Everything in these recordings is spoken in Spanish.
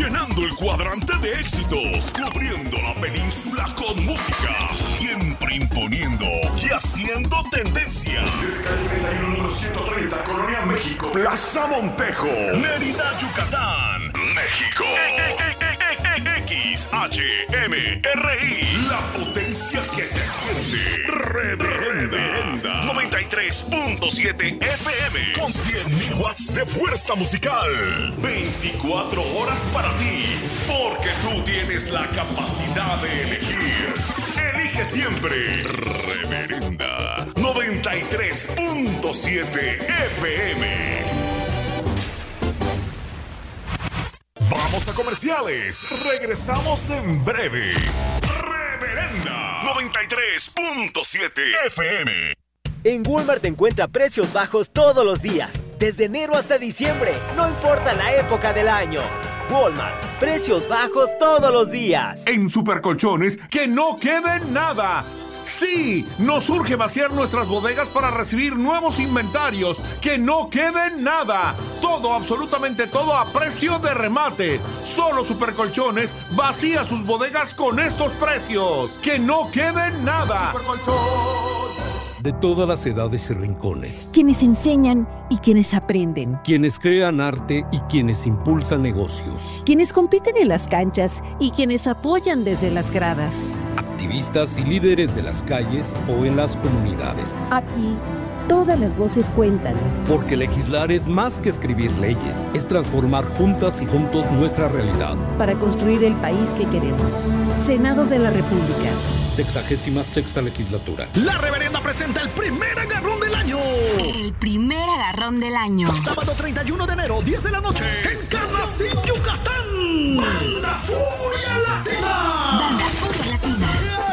llenando el cuadrante de éxitos, cubriendo la península con música, siempre imponiendo y haciendo tendencia. Desde el 31130, Colonia México, Plaza Montejo, Mérida, Yucatán, México. XHMRI, la potencia que se siente. Reverenda 93.7 FM con 100.000 watts de fuerza musical. 24 horas para ti, porque tú tienes la capacidad de elegir. Elige siempre Reverenda 93.7 FM. Vamos a comerciales. Regresamos en breve. Reverenda 93.7 FM. En Walmart encuentra precios bajos todos los días, desde enero hasta diciembre, no importa la época del año. Walmart, precios bajos todos los días. En Supercolchones, que no quede nada. Sí, nos urge vaciar nuestras bodegas para recibir nuevos inventarios. ¡Que no quede nada! Todo, absolutamente todo a precio de remate. Solo Supercolchones vacía sus bodegas con estos precios. ¡Que no quede nada! De todas las edades y rincones. Quienes enseñan y quienes aprenden. Quienes crean arte y quienes impulsan negocios. Quienes compiten en las canchas y quienes apoyan desde las gradas. Activistas y líderes de las calles o en las comunidades. Aquí, todas las voces cuentan. Porque legislar es más que escribir leyes. Es transformar juntas y juntos nuestra realidad. Para construir el país que queremos. Senado de la República. 66ª legislatura. La Reverenda presenta el primer agarrón del año. El primer agarrón del año. Sábado 31 de enero, 10 de la noche. En Carnacín, Yucatán. Banda Furia Latina. Banda Furia Latina.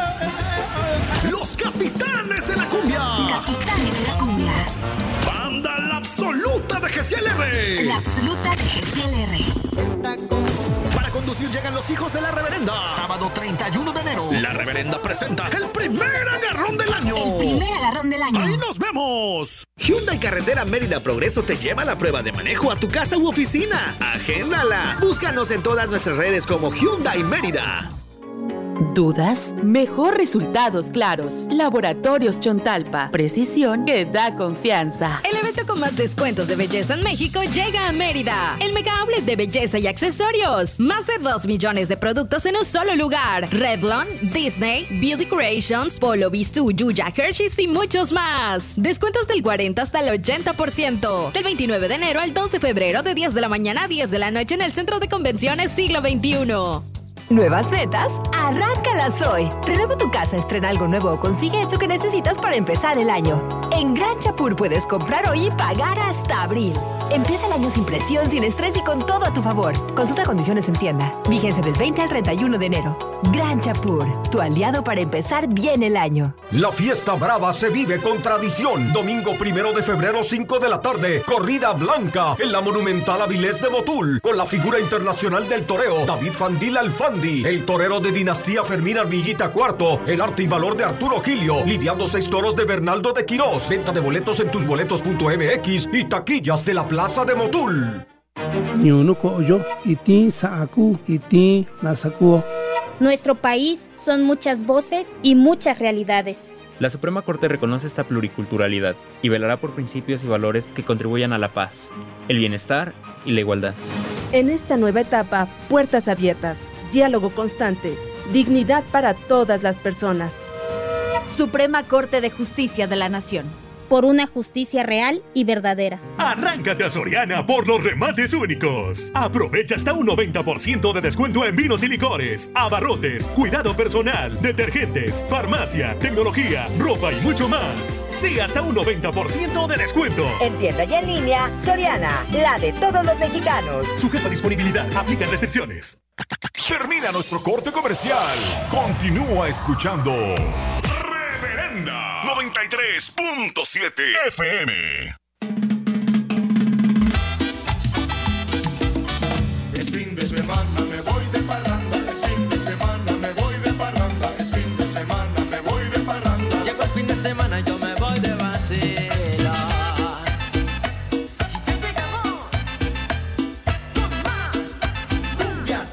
Los Capitanes de la Cumbia. Capitanes de la Cumbia. Banda La Absoluta de GCLR. La Absoluta de GCLR. Para conducir llegan los hijos de la Reverenda. Sábado 31 de enero. La Reverenda presenta el primer agarrón del año. El primer agarrón del año. ¡Ahí nos vemos! Hyundai Carretera Mérida Progreso te lleva la prueba de manejo a tu casa u oficina. ¡Agéndala! Búscanos en todas nuestras redes como Hyundai Mérida. ¿Dudas? Mejor resultados claros. Laboratorios Chontalpa. Precisión que da confianza. El evento con más descuentos de belleza en México llega a Mérida. El mega outlet de belleza y accesorios. Más de 2 millones de productos en un solo lugar. Revlon, Disney, Beauty Creations, Polo, Bistú, Yuya, Hershey's y muchos más. Descuentos del 40 hasta el 80%. Del 29 de enero al 2 de febrero de 10 de la mañana a 10 de la noche en el Centro de Convenciones Siglo XXI. ¿Nuevas metas? ¡Arráncalas hoy! Renueva tu casa, estrena algo nuevo o consigue eso que necesitas para empezar el año. En Gran Chapur puedes comprar hoy y pagar hasta abril. Empieza el año sin presión, sin estrés y con todo a tu favor. Consulta condiciones en tienda. Vigencia del 20 al 31 de enero. Gran Chapur, tu aliado para empezar bien el año. La fiesta brava se vive con tradición. Domingo 1 de febrero, 5 de la tarde. Corrida blanca en la monumental Avilés de Motul. Con la figura internacional del toreo, David Fandil Alfandi. El torero de dinastía Fermín Armillita IV. El arte y valor de Arturo Gilio. Lidiando 6 toros de Bernaldo de Quirós. Venta de boletos en tusboletos.mx y taquillas de la Plaza de Motul. Nuestro país son muchas voces y muchas realidades. La Suprema Corte reconoce esta pluriculturalidad y velará por principios y valores que contribuyan a la paz, el bienestar y la igualdad. En esta nueva etapa, puertas abiertas, diálogo constante, dignidad para todas las personas. Suprema Corte de Justicia de la Nación. Por una justicia real y verdadera. Arráncate a Soriana por los remates únicos. Aprovecha hasta un 90% de descuento en vinos y licores, abarrotes, cuidado personal, detergentes, farmacia, tecnología, ropa y mucho más. Sí, hasta un 90% de descuento. En tienda y en línea, Soriana, la de todos los mexicanos. Sujeta a disponibilidad, aplican restricciones. Termina nuestro corte comercial. Continúa escuchando Reverenda 93.7 FM. Es fin de semana, me voy de parranda. Es fin de semana, me voy de parranda. Es fin de semana, me voy de parranda. Llegó el fin de semana, yo me voy de vacila. Y ya llegamos con más cumbia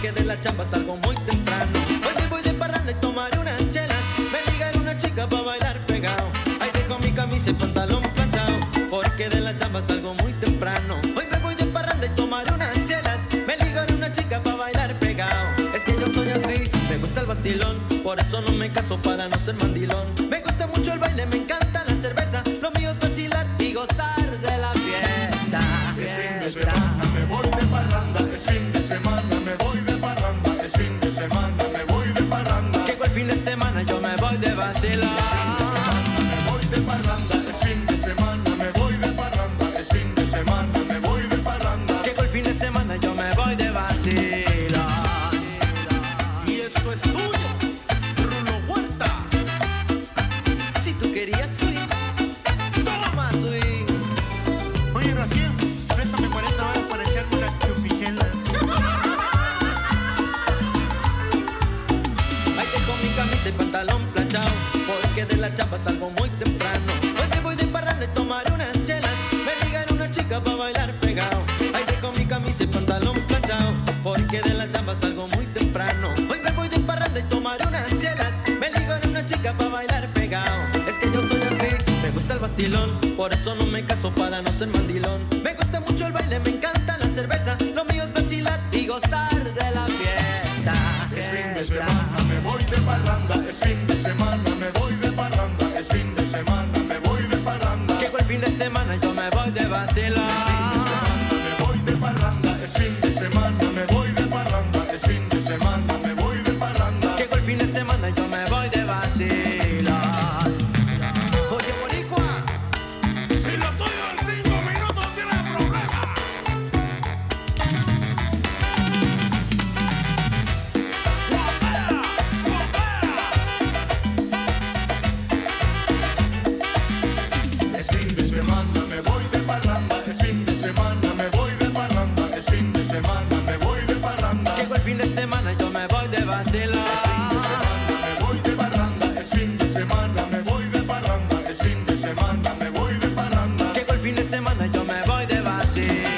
porque de la chamba salgo muy temprano. Hoy me voy de parranda y tomaré unas chelas. Me ligan una chica pa' bailar pegado. Ahí dejo mi camisa y pantalón planchado, porque de la chamba salgo muy temprano. Hoy me voy de parranda y tomaré unas chelas. Me ligan una chica pa' bailar pegado. Es que yo soy así, me gusta el vacilón, por eso no me caso para no ser mandilón. Me gusta mucho el baile, me encanta la cerveza. Lo mío es vacilar y gozar de la fiesta. Es fin de semana, me voy de parranda. Es fin de semana, me voy de parranda. Es fin de semana, me voy de parranda. Llegó el fin de semana, yo me voy de vacilar. Me voy de parranda. Es fin de semana, me voy de parranda. Es fin de semana, me voy de parranda. Llegó el fin de semana, yo me voy de vacilar. Y esto es tuyo, Rulo Huerta. Si tú querías swing, toma swing. Oye, Rafael, préstame 40 horas para echarme una chupichela. Ahí dejo mi camisa y pantalón planchado, porque de la chamba salgo muy temprano. Hoy me voy de parranda y tomaré unas chelas. Me ligan una chica pa' bailar pegado. Ahí dejo mi camisa y pantalón planchado, porque de la chamba salgo muy temprano. Hoy me voy de parranda y tomaré unas chelas. Me ligan una chica pa' bailar pegado. Es que yo soy así, me gusta el vacilón, por eso no me caso para no ser mandilón. Me gusta mucho el baile, me encanta la cerveza. Lo mío es vacilar y gozar de la fiesta. Es fin de semana, me voy de parranda. Es fin de semana, me voy de parranda. Es fin de semana, me voy de parranda. Llegó el fin de semana, yo me voy de vacilar. Me voy de parranda. Es fin de semana, me voy de parranda. Es fin de semana, me voy de parranda. Llegó el fin de semana, yo me voy de vacilar. Oye, boricua, Si lo tuyo en 5 minutos tiene problema. Es fin de semana, me voy de parranda. Es fin de semana, me voy de parranda. Es fin de semana, me voy de parranda. llegó el fin de semana, yo me voy de vacilar. Me voy de parranda. Es fin de semana, me voy de parranda. Es fin de semana, me voy de parranda. Llegó el fin de semana, yo me voy de vacilar.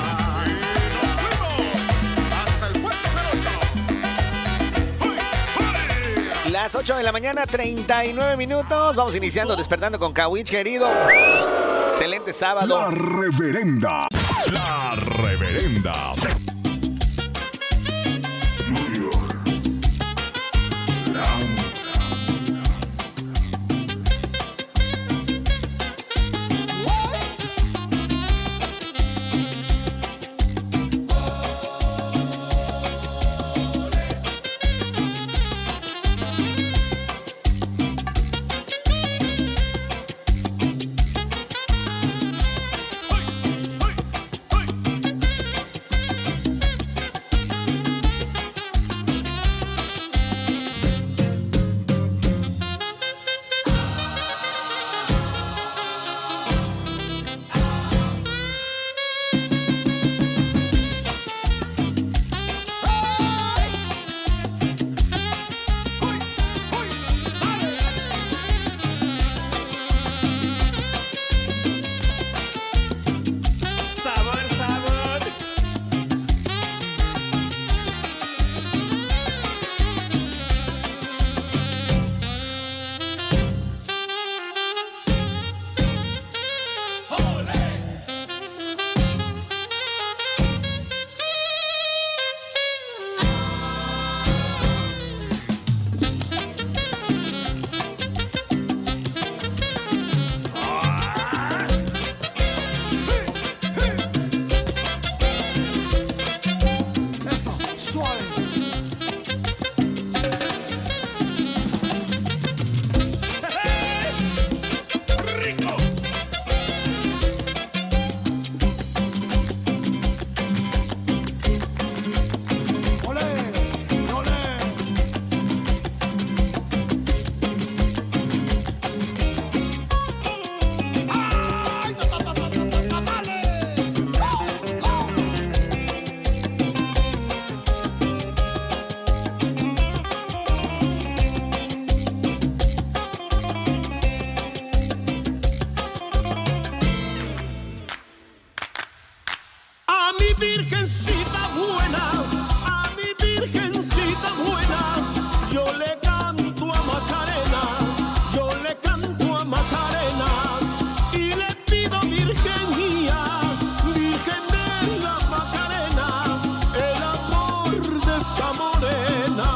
Hasta el puerto Las 8 de la mañana, 39 minutos. Vamos iniciando Despertando con Kawich, querido. Excelente sábado. La reverenda. La reverenda. morena.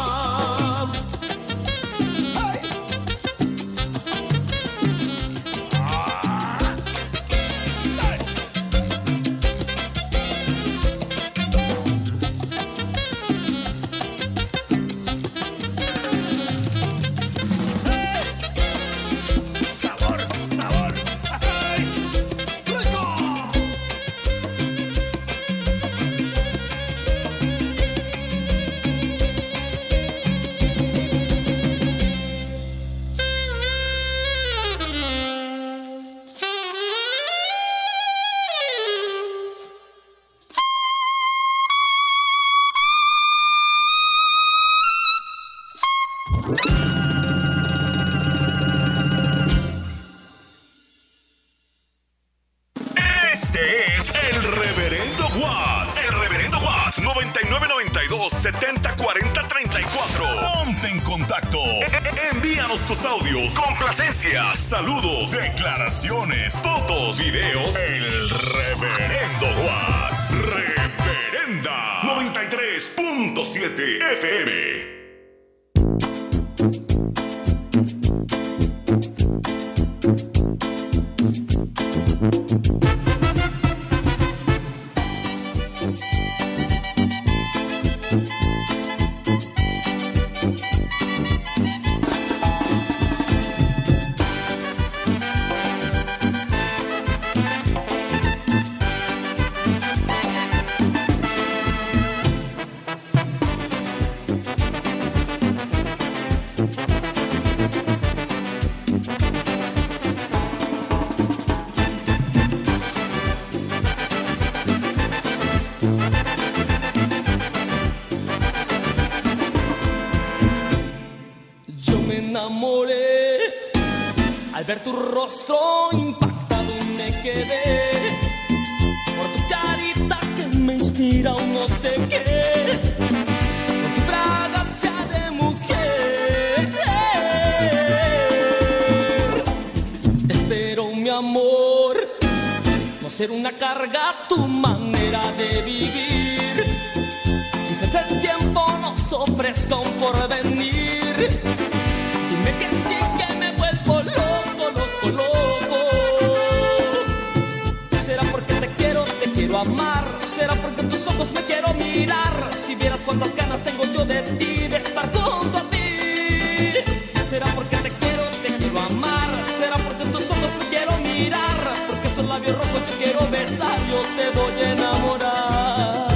Este es el Reverendo Watts. El Reverendo Watts. 9992-7040-34. Ponte en contacto. Envíanos tus audios, complacencias, saludos, declaraciones, fotos, videos. El Reverendo Watts. Reverenda. 93.7 FM. Ver tu rostro impactado me quedé por tu carita que me inspira un no sé qué, por tu fragancia de mujer. Espero, mi amor, no ser una carga a tu manera de vivir. Quizás el tiempo nos ofrezca un porvenir. Dime que sí, que me vuelvo loco. ¿Será porque te quiero amar? ¿Será porque en tus ojos me quiero mirar? Si vieras cuántas ganas tengo yo de ti, de estar junto a ti. ¿Será porque te quiero amar? ¿Será porque en tus ojos me quiero mirar? Porque esos labios rojos yo quiero besar, yo te voy a enamorar.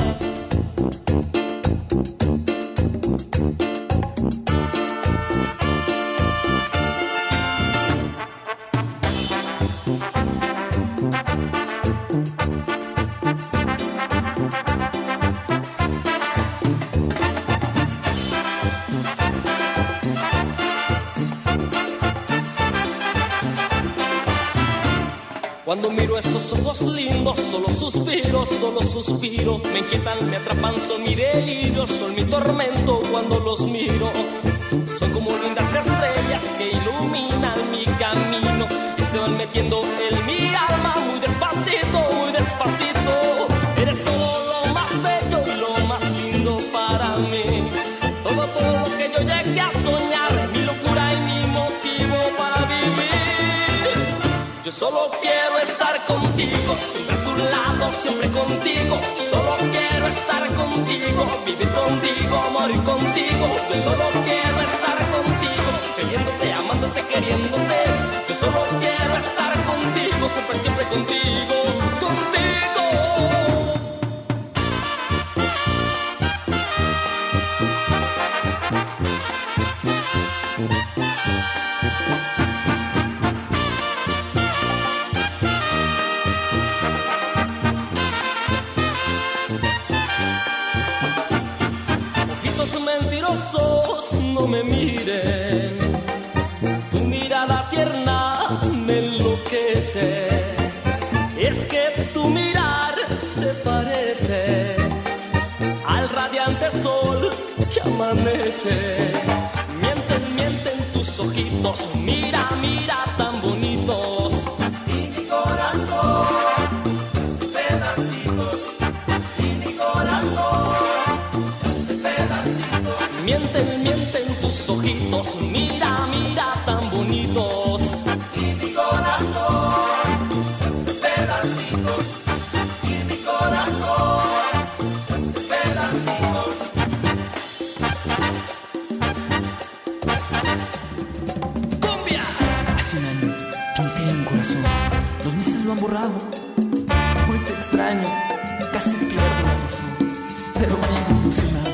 Cuando miro esos ojos lindos, solo suspiro. Me inquietan, me atrapan, son mi delirio, son mi tormento cuando los miro. Son como lindas estrellas que iluminan mi camino y se van metiendo en mi alma muy despacito, muy despacito. Eres todo lo más bello y lo más lindo para mí. Todo lo que yo llegué a soñar, mi locura y mi motivo para vivir. Yo solo quiero estar contigo, siempre a tu lado, siempre contigo. Solo quiero estar contigo, vivir contigo, morir contigo. Yo solo quiero estar contigo, queriéndote, amándote, queriéndote. Yo solo quiero estar contigo, siempre, siempre contigo, contigo. No me miren, tu mirada tierna me enloquece. Es que tu mirar se parece al radiante sol que amanece. Mienten, mienten tus ojitos, mira, mira tan bonitos. Y mi corazón se hace pedacitos, y mi corazón se hace pedacitos. mienten, mienten tus ojitos. Mira, mira tan bonitos. Y mi corazón se hace pedacitos. Y mi corazón se hace pedacitos. ¡Cumbia! Hace un año pinté un corazón. Los meses lo han borrado. Hoy te extraño. Casi pierdo la razón. Pero bien ilusionado.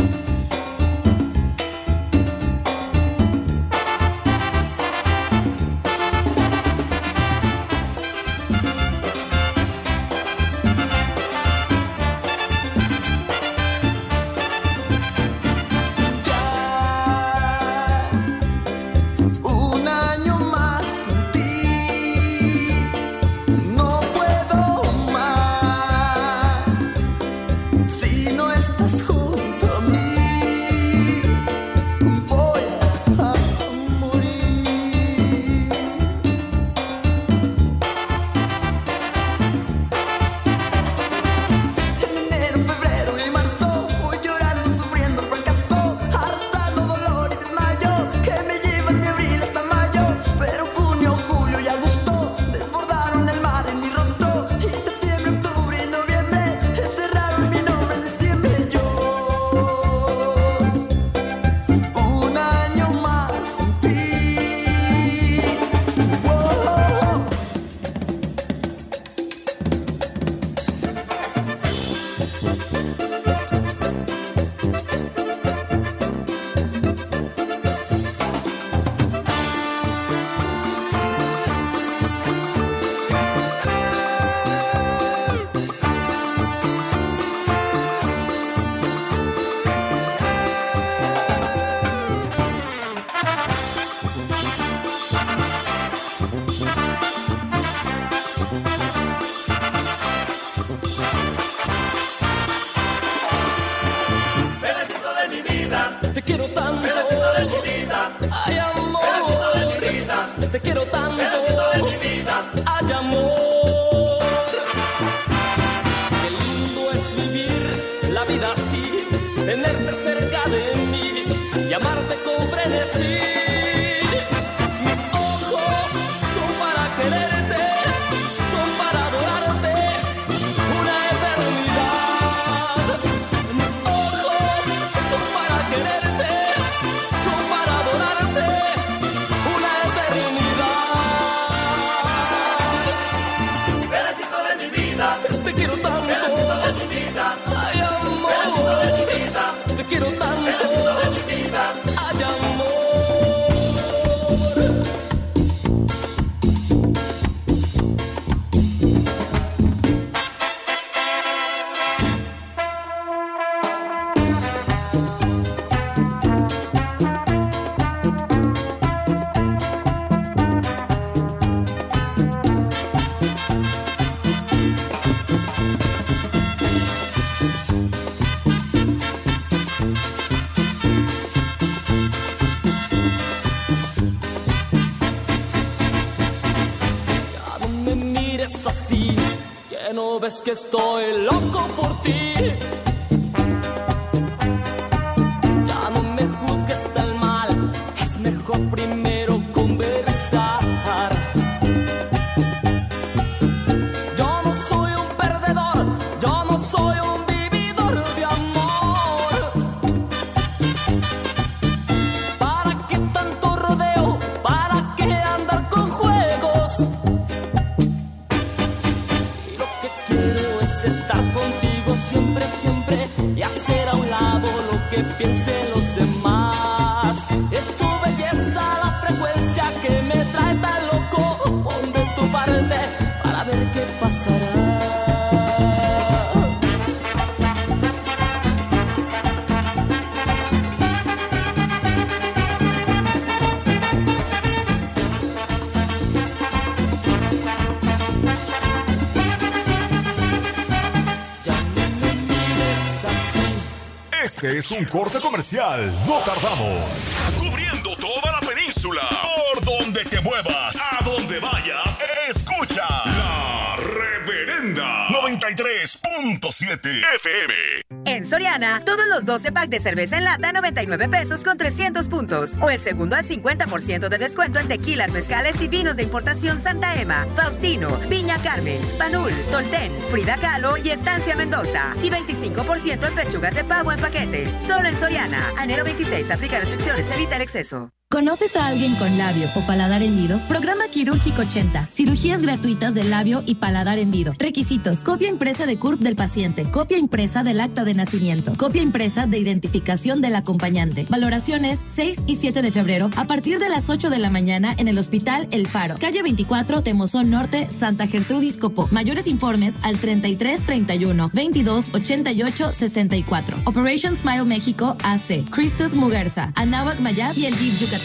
Te quiero tanto, pedacito de mi vida. Ay, amor, pedacito de mi vida. Te quiero tanto, pedacito de mi vida. Ay, amor. Qué lindo es vivir la vida así, tenerte cerca de mí y amarte con frenesí. Mis ojos son para quererte, son para adorarte, una eternidad. Mis ojos son para quererte, son para adorarte, una eternidad. Pedacito de mi vida, te quiero tanto. Pedacito de mi vida, ay amor. Pedacito de mi vida, te quiero tanto. Pedacito de mi vida, ay amor. Así que no ves que estoy loco por ti. Ya no me juzgues tan mal, es mejor primero conversar. Yo no soy un perdedor, yo no soy un vividor de amor. ¿Para qué tanto rodeo? ¿Para qué andar con juegos? Estar contigo siempre, siempre y hacer a un lado lo que piensen los demás. Es tu belleza la frecuencia que me trae tan loco. Pon de tu parte para ver qué pasará. Este es un corte comercial, no tardamos. Cubriendo toda la península, por donde te muevas, a donde vayas, escucha La Reverenda 93.7 FM. En Soriana, todos los 12 packs de cerveza en lata, 99 pesos con 300 puntos. O el segundo al 50% de descuento en tequilas, mezcales y vinos de importación Santa Ema, Faustino, Viña Carmen, Panul, Tolten, Frida Kahlo y Estancia Mendoza. Y 25% en pechugas de pavo en paquete. Solo en Soriana. A enero 26. Aplica restricciones. Evita el exceso. ¿Conoces a alguien con labio o paladar hendido? Programa Quirúrgico 80. Cirugías gratuitas de labio y paladar hendido. Requisitos: copia impresa de CURP del paciente, copia impresa del acta de nacimiento, copia impresa de identificación del acompañante. Valoraciones 6 y 7 de febrero a partir de las 8 de la mañana en el Hospital El Faro, calle 24, Temozón Norte, Santa Gertrudis, Copó. Mayores informes al 33 31 22 88 64. Operation Smile México AC. Cristus Muguerza, Anáhuac Mayab y el DIF Yucatán.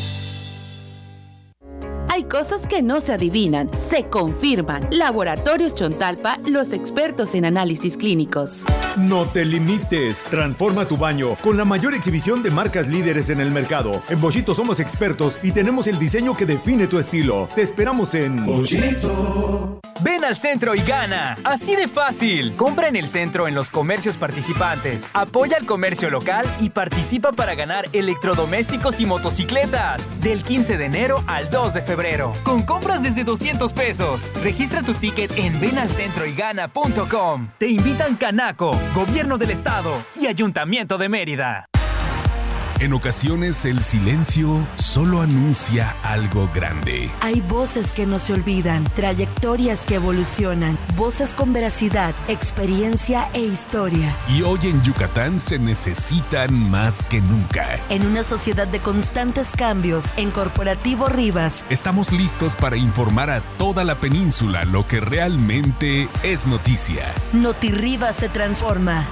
Hay cosas que no se adivinan, se confirman. Laboratorios Chontalpa, los expertos en análisis clínicos. No te limites. Transforma tu baño con la mayor exhibición de marcas líderes en el mercado. En Boschito somos expertos y tenemos el diseño que define tu estilo. Te esperamos en Boschito. Ven al centro y gana. Así de fácil. Compra en el centro en los comercios participantes. Apoya al comercio local y participa para ganar electrodomésticos y motocicletas. Del 15 de enero al 2 de febrero. Con compras desde 200 pesos. Registra tu ticket en venalcentroygana.com. Te invitan Canaco, Gobierno del Estado y Ayuntamiento de Mérida. En ocasiones el silencio solo anuncia algo grande. Hay voces que no se olvidan, trayectorias que evolucionan, voces con veracidad, experiencia e historia. Y hoy en Yucatán se necesitan más que nunca. En una sociedad de constantes cambios, en Corporativo Rivas, estamos listos para informar a toda la península lo que realmente es noticia. NotiRivas se transforma.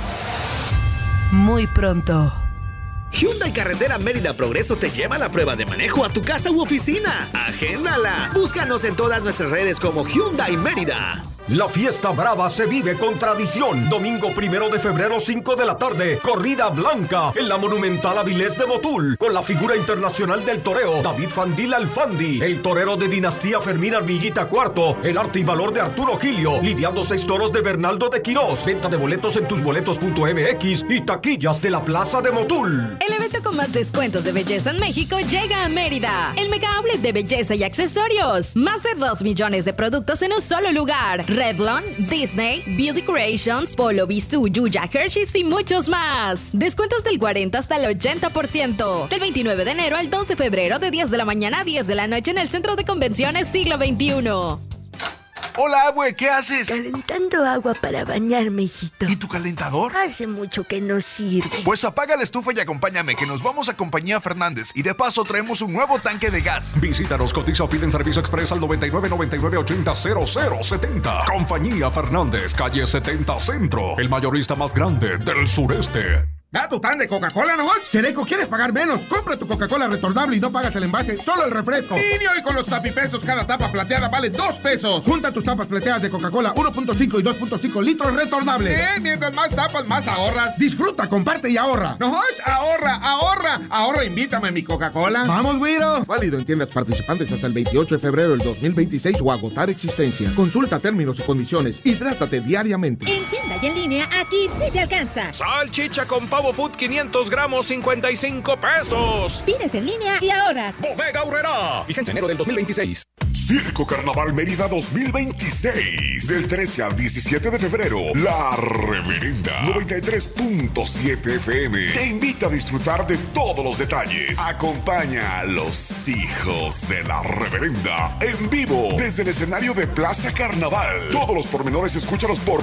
Muy pronto. Hyundai Carretera Mérida Progreso te lleva la prueba de manejo a tu casa u oficina. ¡Agéndala! Búscanos en todas nuestras redes como Hyundai Mérida. La fiesta brava se vive con tradición. Domingo 1 de febrero, 5 de la tarde. Corrida blanca en la monumental Avilés de Motul. Con la figura internacional del toreo, David Fandil Alfandi. El torero de dinastía Fermín Armillita IV. El arte y valor de Arturo Gilio. Lidiando 6 toros de Bernaldo de Quirós. Venta de boletos en tusboletos.mx y taquillas de la Plaza de Motul. El evento con más descuentos de belleza en México llega a Mérida. El mega outlet de belleza y accesorios. Más de 2 millones de productos en un solo lugar. Revlon, Disney, Beauty Creations, Polo, Bisú, Yuya, Hershey's y muchos más. Descuentos del 40 hasta el 80%. Del 29 de enero al 2 de febrero de 10 de la mañana a 10 de la noche en el Centro de Convenciones Siglo XXI. Hola, abue, ¿qué haces? Calentando agua para bañarme, hijito. ¿Y tu calentador? Hace mucho que no sirve. Pues apaga la estufa y acompáñame, que nos vamos a Compañía Fernández. Y de paso traemos un nuevo tanque de gas. Visítanos, cotiza o piden servicio express al 9999800070. Compañía Fernández, calle 70 Centro. El mayorista más grande del sureste. ¿Da tu tan de Coca-Cola, no? Chereco, ¿quieres pagar menos? Compra tu Coca-Cola retornable y no pagas el envase, solo el refresco. Y hoy con los tapipesos, cada tapa plateada vale 2 pesos. Junta tus tapas plateadas de Coca-Cola 1.5 y 2.5 litros retornables. Mientras más tapas, más ahorras. Disfruta, comparte y ahorra. No, ahorra, ahorra. Ahorra, invítame a mi Coca-Cola. ¡Vamos, güiro! Válido en tiendas participantes hasta el 28 de febrero del 2026 o agotar existencia. Consulta términos y condiciones. Hidrátate diariamente. En tienda y en línea, aquí sí te alcanza. Salchicha con Pavo Food 500 gramos, 55 pesos. Pides en línea y ahorras. Bodega Aurrerá. Fíjense enero del 2026. Circo Carnaval Mérida 2026. Del 13 al 17 de febrero. La Reverenda 93.7 FM te invita a disfrutar de todos los detalles. Acompaña a los hijos de la Reverenda en vivo desde el escenario de Plaza Carnaval. Todos los pormenores escúchalos por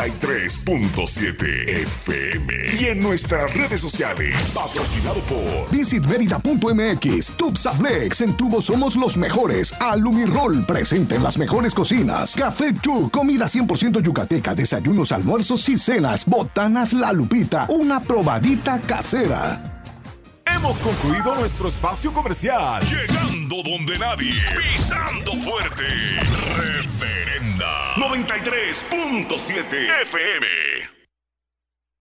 93.7 FM y en nuestras redes sociales. Patrocinado por Visit Mérida.mx. Tubsaflex. En tubos somos los mejores. Alumirol. Presente en las mejores cocinas. Café Chu. Comida 100% yucateca. Desayunos, almuerzos y cenas. Botanas La Lupita. Una probadita casera. Hemos concluido nuestro espacio comercial. Llegando donde nadie. Pisando fuerte. Reverenda 93.7 FM.